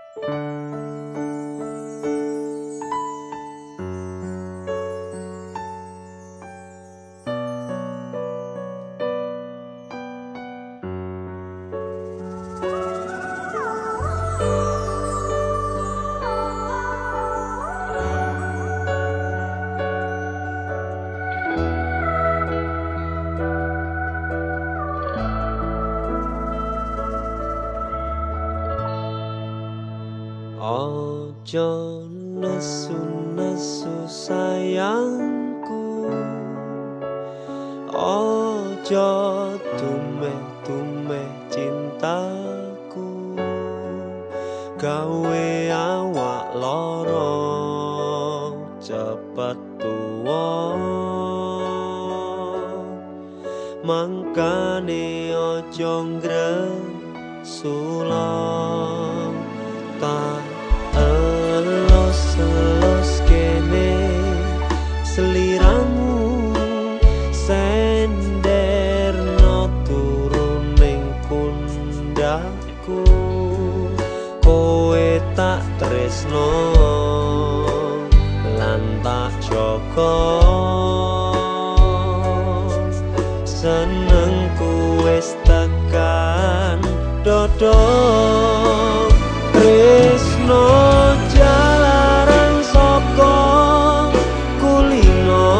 Ojo nesu-nesu sayangku, ojo tumeh-tumeh cintaku, gawe awak loro cepet tuwa, mangkane ojo ngresula. Tak elos-elos kene seliramu senderno turun ning pundakku, kowe tak tresno lan tak jaga, senengku wis tekan dodo. Tresno jalaran saka kulino,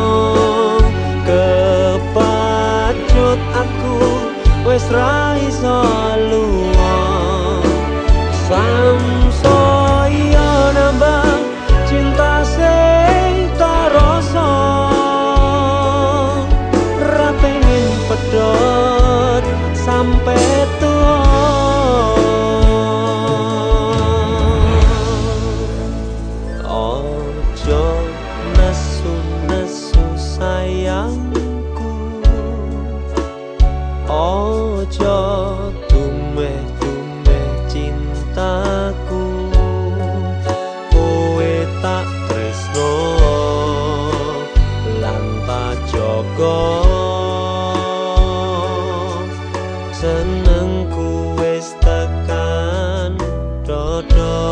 kepacut aku wis ra iso luwih. Samsaya nambah cinta sing tarasa, ra pengen pedhot sampe tuwa. Ojo tumeh-tumeh cintaku, kowe tak tresno lan tak jaga, senengku wis tekan dodo.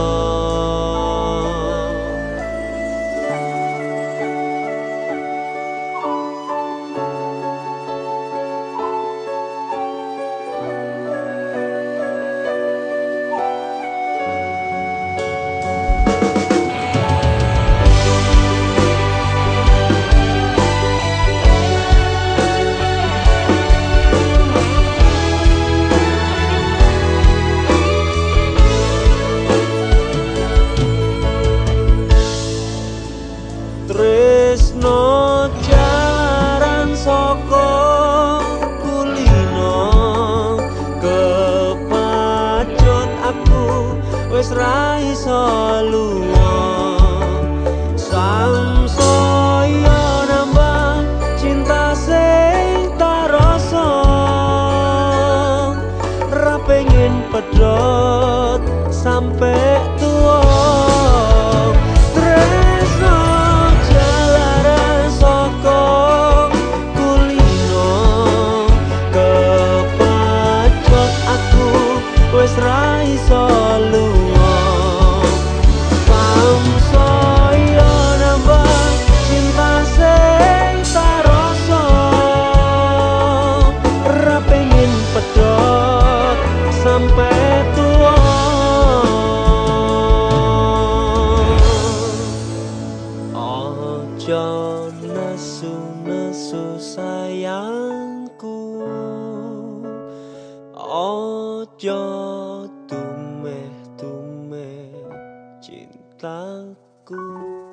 Tresno jaran saka kulino, kepacut aku wis ra iso luwih. Samsaya nambah cinta sing tarasa, ra pengen pedhot sampe tuwa. Wis ra iso luwih. Samsaya nambah cinta sing tarasa, ra pengen pedhot sampe tuwa. Ojo nesu-nesu sayangku, ojo tumeh-tumeh cintaku.